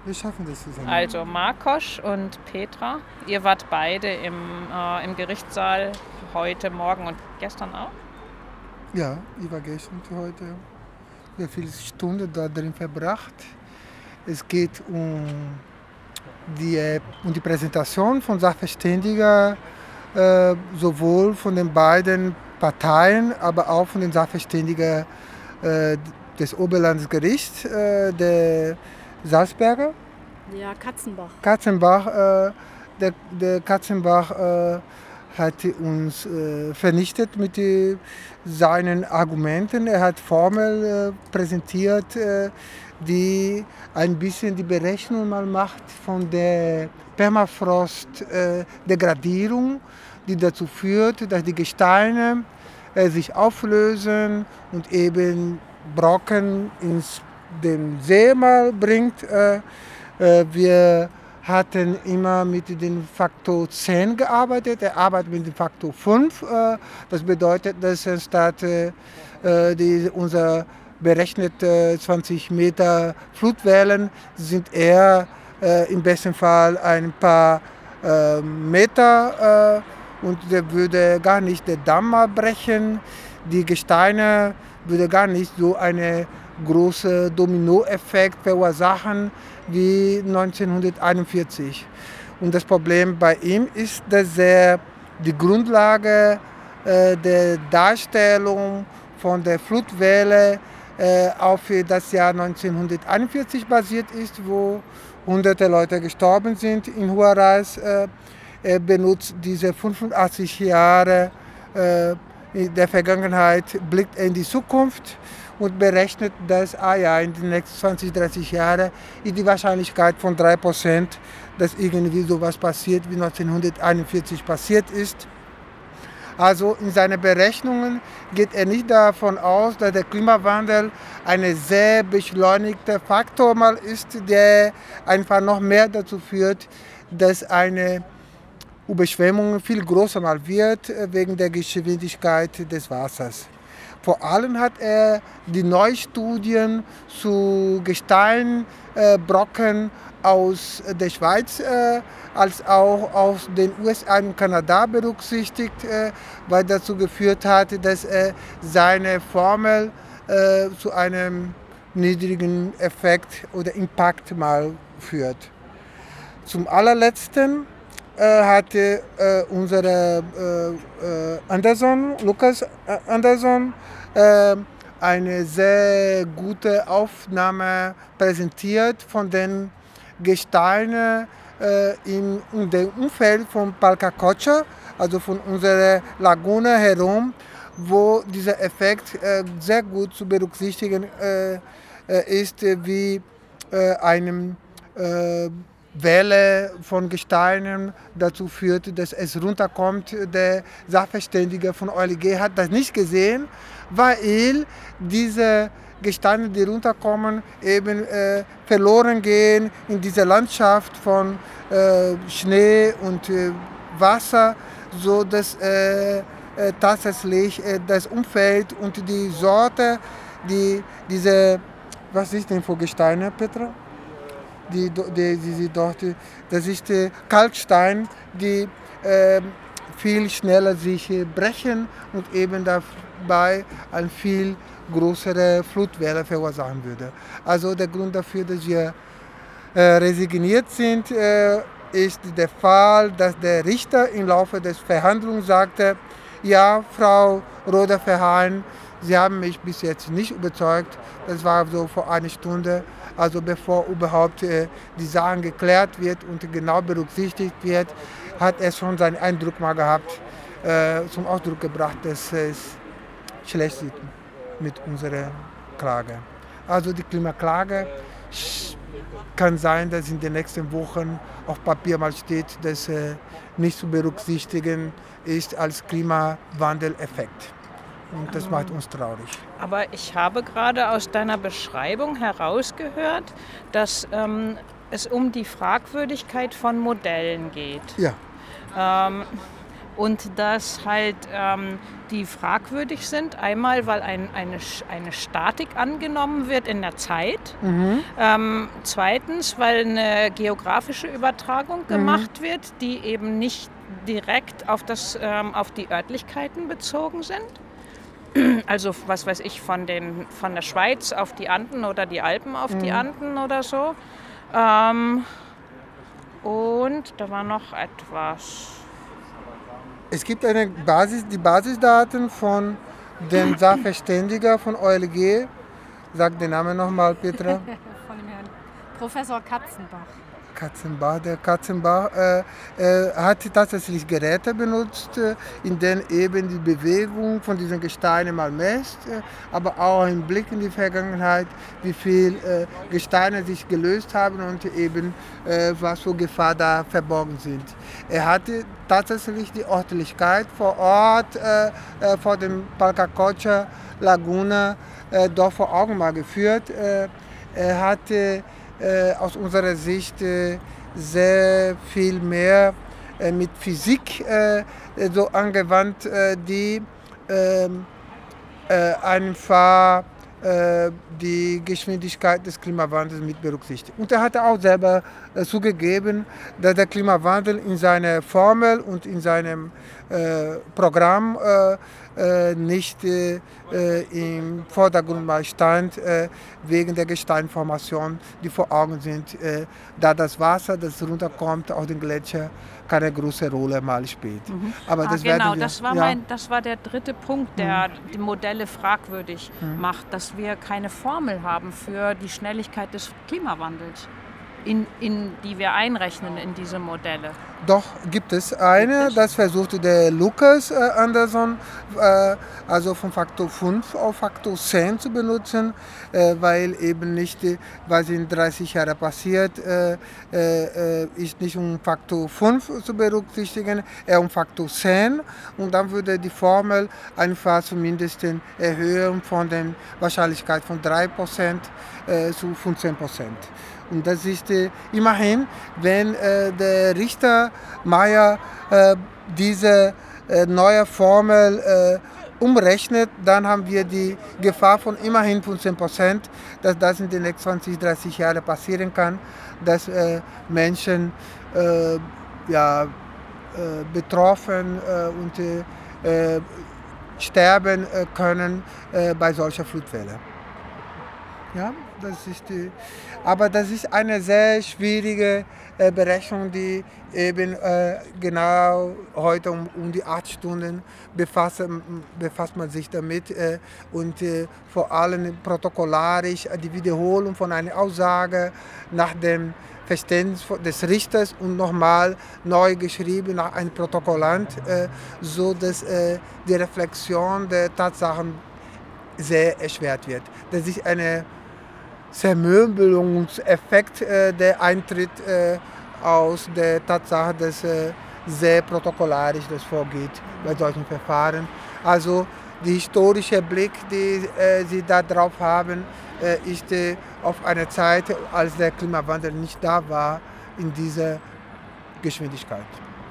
wir schaffen das zusammen. Also Marcos und Petra, ihr wart beide im Gerichtssaal heute Morgen und gestern auch? Ja, ich war gestern und heute. Wir haben viele Stunden da drin verbracht. Es geht um die Präsentation von Sachverständigen, sowohl von den beiden Parteien, aber auch von den Sachverständigen äh, des Oberlandesgerichts, der Salzberger. Ja, Katzenbach. Katzenbach, der Katzenbach hat uns vernichtet mit seinen Argumenten. Er hat Formel präsentiert, die ein bisschen die Berechnung mal macht von der Permafrost-Degradierung, die dazu führt, dass die Gesteine sich auflösen und eben Brocken ins den See mal bringt. Wir hatten immer mit dem Faktor 10 gearbeitet. Er arbeitet mit dem Faktor 5. Das bedeutet, dass statt unser berechnete 20 Meter Flutwellen sind eher im besten Fall ein paar Meter und der würde gar nicht den Damm brechen. Die Gesteine würde gar nicht so eine große Dominoeffekt verursachen wie 1941. Und das Problem bei ihm ist, dass er die Grundlage der Darstellung von der Flutwelle auf das Jahr 1941 basiert ist, wo hunderte Leute gestorben sind in Juarez. Er benutzt diese 85 Jahre der Vergangenheit, blickt in die Zukunft und berechnet, dass in den nächsten 20, 30 Jahren ist die Wahrscheinlichkeit von 3%, dass irgendwie sowas passiert, wie 1941 passiert ist. Also in seinen Berechnungen geht er nicht davon aus, dass der Klimawandel ein sehr beschleunigter Faktor mal ist, der einfach noch mehr dazu führt, dass eine Überschwemmung viel größer mal wird wegen der Geschwindigkeit des Wassers. Vor allem hat er die Neustudien zu Gesteinbrocken aus der Schweiz als auch aus den USA und Kanada berücksichtigt, was dazu geführt hat, dass er seine Formel zu einem niedrigen Effekt oder Impact mal führt. Zum allerletzten hatte unser Lukas Anderson, eine sehr gute Aufnahme präsentiert von den Gesteinen im Umfeld von Palcacocha, also von unserer Lagune herum, wo dieser Effekt sehr gut zu berücksichtigen ist, wie einem Welle von Gesteinen dazu führt, dass es runterkommt. Der Sachverständige von OLG hat das nicht gesehen, weil diese Gesteine, die runterkommen, eben verloren gehen in dieser Landschaft von Schnee und Wasser, so dass tatsächlich das Umfeld und die Sorte, was ist denn für Gesteine, Petra? Die dort, das ist Kalkstein, die viel schneller sich brechen und eben dabei eine viel größere Flutwelle verursachen würde. Also der Grund dafür, dass wir resigniert sind, ist der Fall, dass der Richter im Laufe des Verhandlungen sagte, ja, Frau Roder-Verheyen, Sie haben mich bis jetzt nicht überzeugt. Das war so vor einer Stunde. Also bevor überhaupt die Sache geklärt wird und genau berücksichtigt wird, hat er schon seinen Eindruck mal gehabt, zum Ausdruck gebracht, dass es schlecht sieht mit unserer Klage. Also die Klimaklage kann sein, dass in den nächsten Wochen auf Papier mal steht, dass nicht zu berücksichtigen ist als Klimawandeleffekt. Und das macht uns traurig. Aber ich habe gerade aus deiner Beschreibung herausgehört, dass es um die Fragwürdigkeit von Modellen geht. Ja. und dass halt die fragwürdig sind. Einmal, weil eine Statik angenommen wird in der Zeit. Zweitens, weil eine geografische Übertragung gemacht wird, die eben nicht direkt auf die Örtlichkeiten bezogen sind. Also was weiß ich, von der Schweiz auf die Anden oder die Alpen auf die Anden oder so. Und da war noch etwas. Es gibt die Basisdaten von dem Sachverständiger von OLG. Sag den Namen nochmal, Petra. Von dem Herrn Professor Katzenbach. Der Katzenbach hat tatsächlich Geräte benutzt, in denen eben die Bewegung von diesen Gesteinen mal misst, aber auch einen Blick in die Vergangenheit, wie viel Gesteine sich gelöst haben und eben was für Gefahr da verborgen sind. Er hatte tatsächlich die Örtlichkeit vor Ort, vor dem Palcacocha Laguna, dort vor Augen mal geführt. Er hatte aus unserer Sicht sehr viel mehr mit Physik so angewandt, die einfach die Geschwindigkeit des Klimawandels mit berücksichtigt. Und er hatte auch selber zugegeben, dass der Klimawandel in seiner Formel und in seinem Programm nicht im Vordergrund mal stand, wegen der Gesteinformation, die vor Augen sind, da das Wasser, das runterkommt aus den Gletscher, keine große Rolle mal spielt. Aber das genau, werden wir, das war der dritte Punkt, der die Modelle fragwürdig macht, dass wir keine Formel haben für die Schnelligkeit des Klimawandels, in die wir einrechnen in diese Modelle. Doch, gibt es eine, das versuchte der Lucas Anderson, also von Faktor 5 auf Faktor 10 zu benutzen, weil eben nicht, was in 30 Jahren passiert, ist nicht um Faktor 5 zu berücksichtigen, eher um Faktor 10. Und dann würde die Formel einfach zumindest erhöhen von der Wahrscheinlichkeit von 3% zu 15%. Und das ist immerhin, wenn der Richter Meyer diese neue Formel umrechnet, dann haben wir die Gefahr von immerhin 15%, dass das in den nächsten 20, 30 Jahren passieren kann, dass Menschen betroffen und sterben können bei solcher Flutwelle. Ja, aber das ist eine sehr schwierige Berechnung, die eben genau heute um die 8 Stunden befasst man sich damit und vor allem protokollarisch die Wiederholung von einer Aussage nach dem Verständnis des Richters und nochmal neu geschrieben nach einem Protokollant, so dass die Reflexion der Tatsachen sehr erschwert wird. Das ist eine Zermürbungseffekt, der eintritt aus der Tatsache, dass sehr protokollarisch das vorgeht bei solchen Verfahren. Also der historische Blick, den Sie da drauf haben, ist auf eine Zeit, als der Klimawandel nicht da war, in dieser Geschwindigkeit.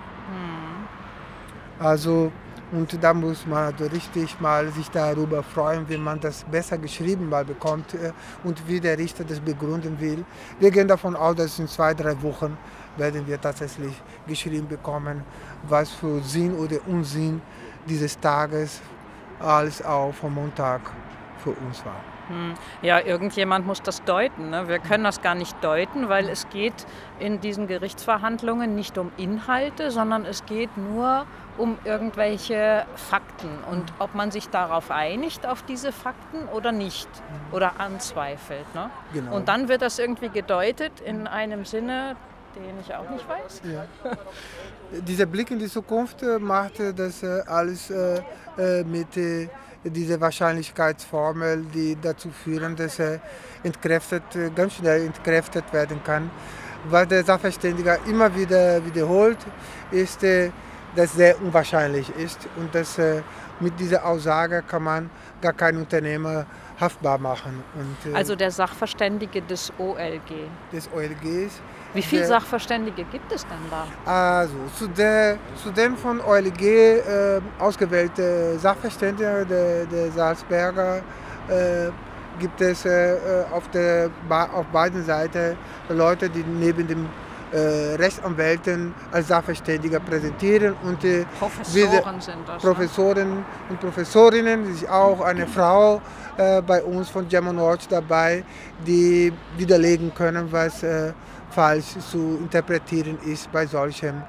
Also, und da muss man richtig mal sich darüber freuen, wenn man das besser geschrieben mal bekommt und wie der Richter das begründen will. Wir gehen davon aus, dass in 2-3 Wochen werden wir tatsächlich geschrieben bekommen, was für Sinn oder Unsinn dieses Tages als auch vom Montag für uns war. Ja, irgendjemand muss das deuten. Ne? Wir können das gar nicht deuten, weil es geht in diesen Gerichtsverhandlungen nicht um Inhalte, sondern es geht nur um irgendwelche Fakten. Und ob man sich darauf einigt, auf diese Fakten oder nicht, oder anzweifelt. Ne? Genau. Und dann wird das irgendwie gedeutet in einem Sinne, den ich auch nicht weiß. Ja. Dieser Blick in die Zukunft macht das alles mit dieser Wahrscheinlichkeitsformel, die dazu führen, dass ganz schnell entkräftet werden kann. Was der Sachverständige immer wieder wiederholt, ist, dass sehr unwahrscheinlich ist und dass mit dieser Aussage kann man gar keinen Unternehmer haftbar machen. Und, Also der Sachverständige des OLG. des OLGs. Wie viele Der- Sachverständige gibt es denn da? Also zu den von OLG ausgewählte Sachverständige der Salzberger gibt es auf beiden Seiten Leute, die neben dem Rechtsanwälten als Sachverständige präsentieren und Professoren sind das. Ne? Professoren und Professorinnen, es ist auch eine Frau bei uns von German Watch dabei, die widerlegen können, was falsch zu interpretieren ist bei solchen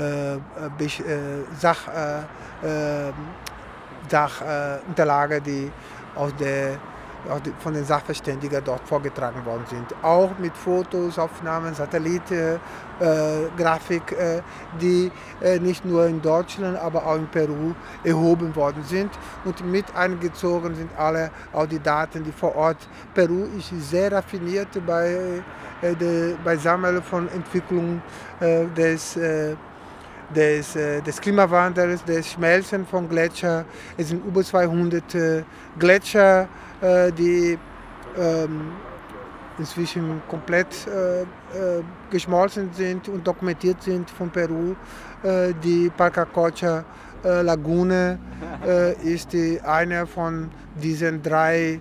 Sachunterlagen, die von den Sachverständigen dort vorgetragen worden sind. Auch mit Fotos, Aufnahmen, Satellitengrafik, die nicht nur in Deutschland, aber auch in Peru erhoben worden sind. Und mit eingezogen sind alle auch die Daten, die vor Ort. Peru ist sehr raffiniert bei Sammeln von Entwicklung des Klimawandels, des Schmelzen von Gletschern. Es sind über 200 Gletscher, die inzwischen komplett geschmolzen sind und dokumentiert sind von Peru. Die Palcacocha Lagune ist eine von diesen 3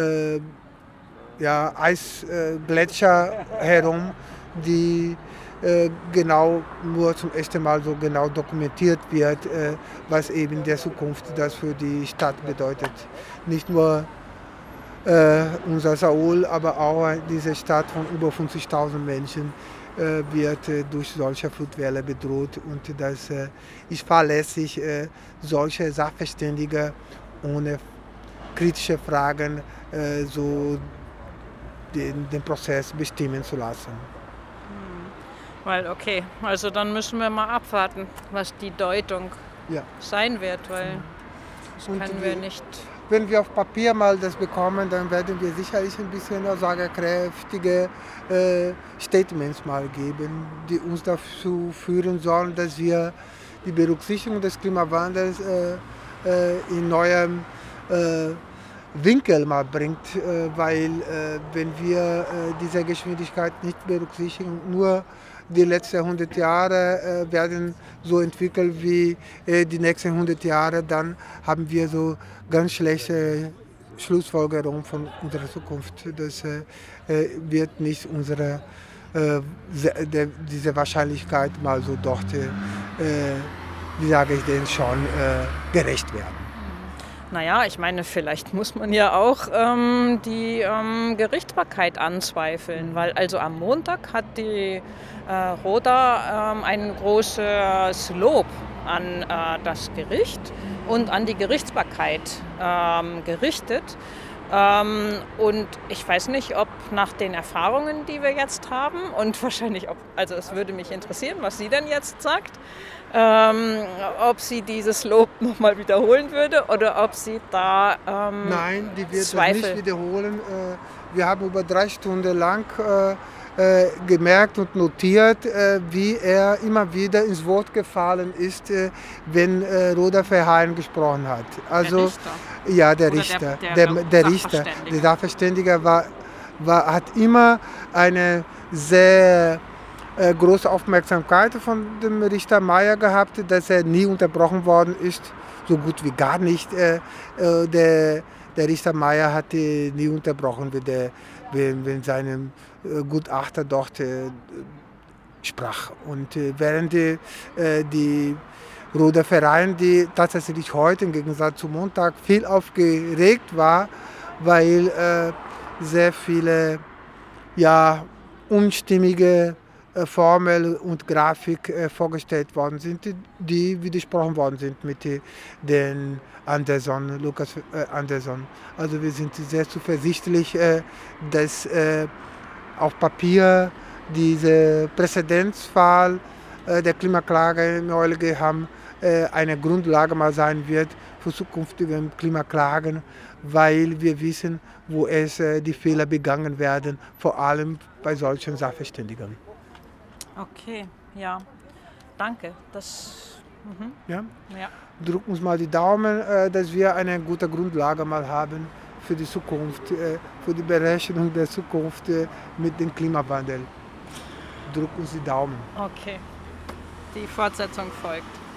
Eisgletscher herum, die genau nur zum ersten Mal so genau dokumentiert wird, was eben in der Zukunft das für die Stadt bedeutet. Nicht nur unser Seoul, aber auch diese Stadt von über 50.000 Menschen wird durch solche Flutwelle bedroht und das ist fahrlässig, solche Sachverständige ohne kritische Fragen so den Prozess bestimmen zu lassen. Weil, okay, also dann müssen wir mal abwarten, was die Deutung Ja. sein wird, weil das Und können wir nicht. Wenn wir auf Papier mal das bekommen, dann werden wir sicherlich ein bisschen aussagekräftige Statements mal geben, die uns dazu führen sollen, dass wir die Berücksichtigung des Klimawandels in neuem Winkel mal bringt, weil wenn wir diese Geschwindigkeit nicht berücksichtigen, nur die letzten 100 Jahre werden so entwickelt wie die nächsten 100 Jahre, dann haben wir so ganz schlechte Schlussfolgerungen von unserer Zukunft. Das wird nicht diese Wahrscheinlichkeit mal so dort, wie sage ich denn schon, gerecht werden. Naja, ich meine, vielleicht muss man ja auch die Gerichtsbarkeit anzweifeln, weil also am Montag hat die Roda ein großes Lob an das Gericht und an die Gerichtsbarkeit gerichtet. Und ich weiß nicht, ob nach den Erfahrungen, die wir jetzt haben, und wahrscheinlich, also es würde mich interessieren, was sie denn jetzt sagt, ob sie dieses Lob nochmal wiederholen würde oder ob sie da Nein, die wird Zweifel. das nicht wiederholen. Wir haben über 3 Stunden lang gemerkt und notiert, wie er immer wieder ins Wort gefallen ist, wenn Roda Verheyen gesprochen hat. Also, Richter? Ja, der Oder Richter. der Richter. Sachverständige? Der Sachverständige hat immer eine sehr große Aufmerksamkeit von dem Richter Meyer gehabt, dass er nie unterbrochen worden ist, so gut wie gar nicht. Der Richter Meyer hat nie unterbrochen, wenn sein Gutachter dort sprach. Und während die Roda Verheyen, die tatsächlich heute im Gegensatz zum Montag viel aufgeregt war, weil sehr viele unstimmige Formel und Grafik vorgestellt worden sind, die widersprochen worden sind mit den Lukas Anderson. Also wir sind sehr zuversichtlich, dass auf Papier dieser Präzedenzfall der Klimaklage im OLG haben eine Grundlage mal sein wird für zukünftige Klimaklagen, weil wir wissen, wo die Fehler begangen werden, vor allem bei solchen Sachverständigen. Okay, ja, danke. Ja? Ja. Drück uns mal die Daumen, dass wir eine gute Grundlage mal haben für die Zukunft, für die Berechnung der Zukunft mit dem Klimawandel. Drück uns die Daumen. Okay, die Fortsetzung folgt.